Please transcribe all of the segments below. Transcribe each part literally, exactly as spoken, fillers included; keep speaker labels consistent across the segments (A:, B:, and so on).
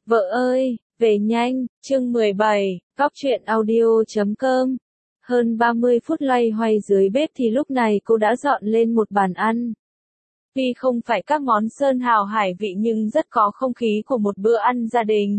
A: Vợ ơi, về nhanh, chương mười bảy, Cóc truyện audio chấm com. Hơn ba mươi phút loay hoay dưới bếp thì lúc này cô đã dọn lên một bàn ăn. Tuy không phải các món sơn hào hải vị nhưng rất có không khí của một bữa ăn gia đình.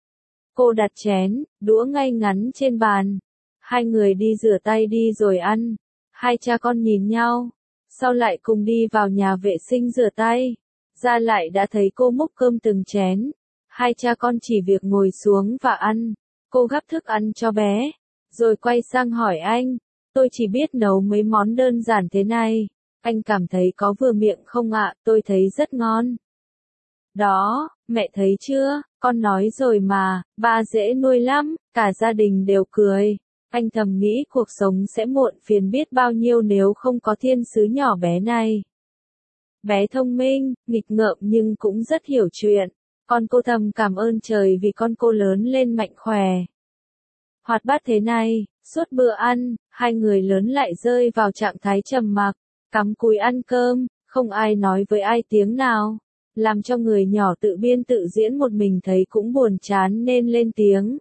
A: Cô đặt chén, đũa ngay ngắn trên bàn. Hai người đi rửa tay đi rồi ăn. Hai cha con nhìn nhau. Sau lại cùng đi vào nhà vệ sinh rửa tay. Ra lại đã thấy cô múc cơm từng chén. Hai cha con chỉ việc ngồi xuống và ăn. Cô gắp thức ăn cho bé. Rồi quay sang hỏi anh. Tôi chỉ biết nấu mấy món đơn giản thế này. Anh cảm thấy có vừa miệng không ạ? Tôi thấy rất ngon. Đó, mẹ thấy chưa? Con nói rồi mà, ba dễ nuôi lắm. Cả gia đình đều cười. Anh thầm nghĩ cuộc sống sẽ muộn phiền biết bao nhiêu nếu không có thiên sứ nhỏ bé này. Bé thông minh, nghịch ngợm nhưng cũng rất hiểu chuyện. Con cô thầm cảm ơn trời vì con cô lớn lên mạnh khỏe. Hoạt bát thế này, suốt bữa ăn, hai người lớn lại rơi vào trạng thái trầm mặc, cắm cúi ăn cơm, không ai nói với ai tiếng nào. Làm cho người nhỏ tự biên tự diễn một mình thấy cũng buồn chán nên lên tiếng.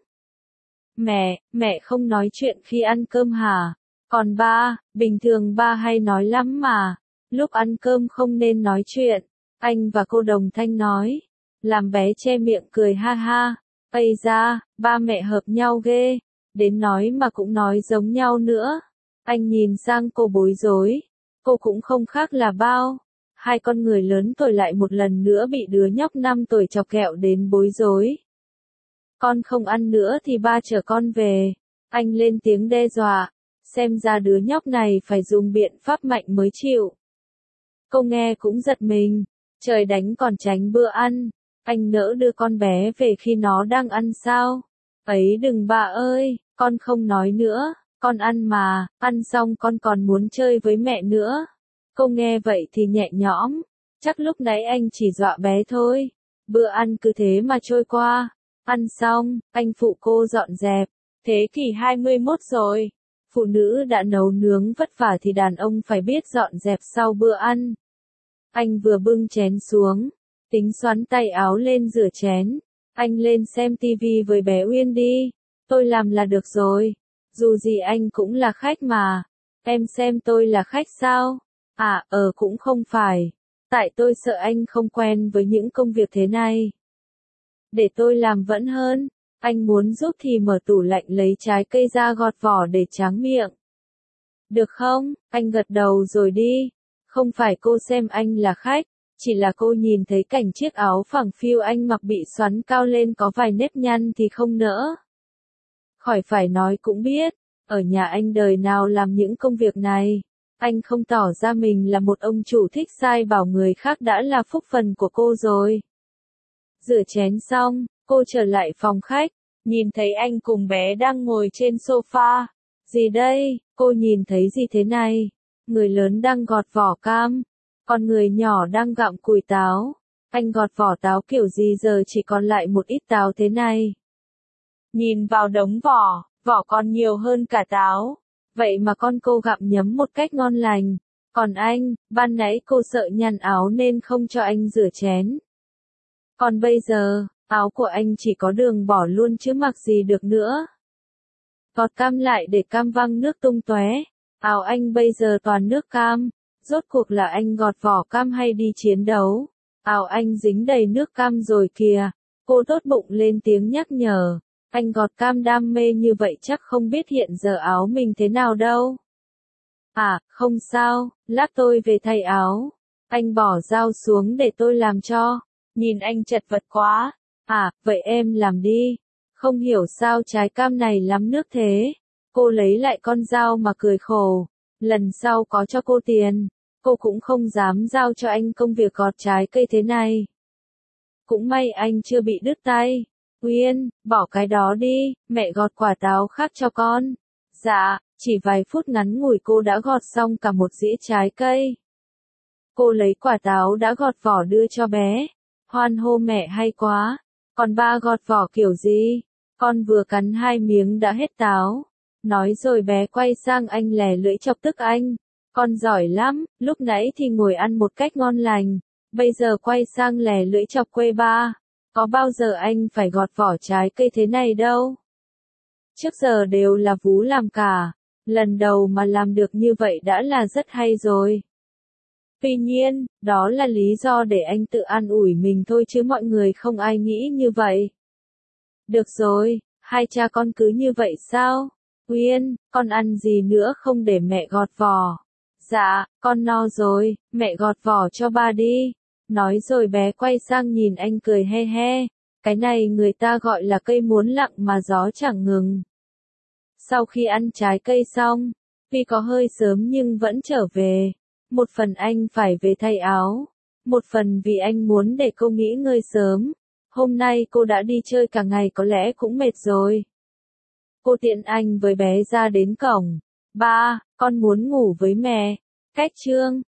A: Mẹ, mẹ không nói chuyện khi ăn cơm hả? Còn ba, bình thường ba hay nói lắm mà. Lúc ăn cơm không nên nói chuyện. Anh và cô đồng thanh nói. Làm bé che miệng cười ha ha. Ây da, ba mẹ hợp nhau ghê. Đến nói mà cũng nói giống nhau nữa. Anh nhìn sang cô bối rối. Cô cũng không khác là bao. Hai con người lớn tuổi lại một lần nữa bị đứa nhóc năm tuổi chọc ghẹo đến bối rối. Con không ăn nữa thì ba chở con về. Anh lên tiếng đe dọa. Xem ra đứa nhóc này phải dùng biện pháp mạnh mới chịu. Cô nghe cũng giật mình. Trời đánh còn tránh bữa ăn. Anh nỡ đưa con bé về khi nó đang ăn sao? Ấy đừng bà ơi, con không nói nữa. Con ăn mà, ăn xong con còn muốn chơi với mẹ nữa. Cô nghe vậy thì nhẹ nhõm. Chắc lúc nãy anh chỉ dọa bé thôi. Bữa ăn cứ thế mà trôi qua. Ăn xong, anh phụ cô dọn dẹp. Thế kỷ hai mươi mốt rồi. Phụ nữ đã nấu nướng vất vả thì đàn ông phải biết dọn dẹp sau bữa ăn. Anh vừa bưng chén xuống. Tính xoắn tay áo lên rửa chén. Anh lên xem tivi với bé Uyên đi. Tôi làm là được rồi. Dù gì anh cũng là khách mà. Em xem tôi là khách sao? À, ờ cũng không phải. Tại tôi sợ anh không quen với những công việc thế này. Để tôi làm vẫn hơn. Anh muốn giúp thì mở tủ lạnh lấy trái cây ra gọt vỏ để tráng miệng. Được không? Anh gật đầu rồi đi. Không phải cô xem anh là khách. Chỉ là cô nhìn thấy cảnh chiếc áo phẳng phiu anh mặc bị xoắn cao lên có vài nếp nhăn thì không nỡ. Khỏi phải nói cũng biết. Ở nhà anh đời nào làm những công việc này. Anh không tỏ ra mình là một ông chủ thích sai bảo người khác đã là phúc phần của cô rồi. Rửa chén xong, cô trở lại phòng khách. Nhìn thấy anh cùng bé đang ngồi trên sofa. Gì đây? Cô nhìn thấy gì thế này? Người lớn đang gọt vỏ cam. Còn người nhỏ đang gặm cùi táo. Anh gọt vỏ táo kiểu gì giờ chỉ còn lại một ít táo thế này. Nhìn vào đống vỏ, vỏ còn nhiều hơn cả táo. Vậy mà con cô gặm nhấm một cách ngon lành. Còn anh, ban nãy cô sợ nhăn áo nên không cho anh rửa chén. Còn bây giờ, áo của anh chỉ có đường bỏ luôn chứ mặc gì được nữa. Gọt cam lại để cam văng nước tung tóe. Áo anh bây giờ toàn nước cam. Rốt cuộc là anh gọt vỏ cam hay đi chiến đấu? Áo anh dính đầy nước cam rồi kìa. Cô tốt bụng lên tiếng nhắc nhở. Anh gọt cam đam mê như vậy chắc không biết hiện giờ áo mình thế nào đâu. À, không sao, lát tôi về thay áo. Anh bỏ dao xuống để tôi làm cho. Nhìn anh chật vật quá. À, vậy em làm đi. Không hiểu sao trái cam này lắm nước thế. Cô lấy lại con dao mà cười khổ. Lần sau có cho cô tiền, cô cũng không dám giao cho anh công việc gọt trái cây thế này. Cũng may anh chưa bị đứt tay. Uyên, bỏ cái đó đi, mẹ gọt quả táo khác cho con. Dạ, chỉ vài phút ngắn ngủi cô đã gọt xong cả một dĩa trái cây. Cô lấy quả táo đã gọt vỏ đưa cho bé. Hoan hô mẹ hay quá. Còn ba gọt vỏ kiểu gì? Con vừa cắn hai miếng đã hết táo. Nói rồi bé quay sang anh lè lưỡi chọc tức anh. Con giỏi lắm, lúc nãy thì ngồi ăn một cách ngon lành. Bây giờ quay sang lè lưỡi chọc quê ba. Có bao giờ anh phải gọt vỏ trái cây thế này đâu. Trước giờ đều là Vú làm cả, lần đầu mà làm được như vậy đã là rất hay rồi. Tuy nhiên, đó là lý do để anh tự an ủi mình thôi chứ mọi người không ai nghĩ như vậy. Được rồi, hai cha con cứ như vậy sao? Uyên, con ăn gì nữa không để mẹ gọt vỏ? Dạ, con no rồi, mẹ gọt vỏ cho ba đi. Nói rồi bé quay sang nhìn anh cười he he. Cái này người ta gọi là cây muốn lặng mà gió chẳng ngừng. Sau khi ăn trái cây xong, vì có hơi sớm nhưng vẫn trở về. Một phần anh phải về thay áo, một phần vì anh muốn để cô nghỉ ngơi sớm. Hôm nay cô đã đi chơi cả ngày có lẽ cũng mệt rồi. Cô tiện anh với bé ra đến cổng. Ba, con muốn ngủ với mẹ. Cách chương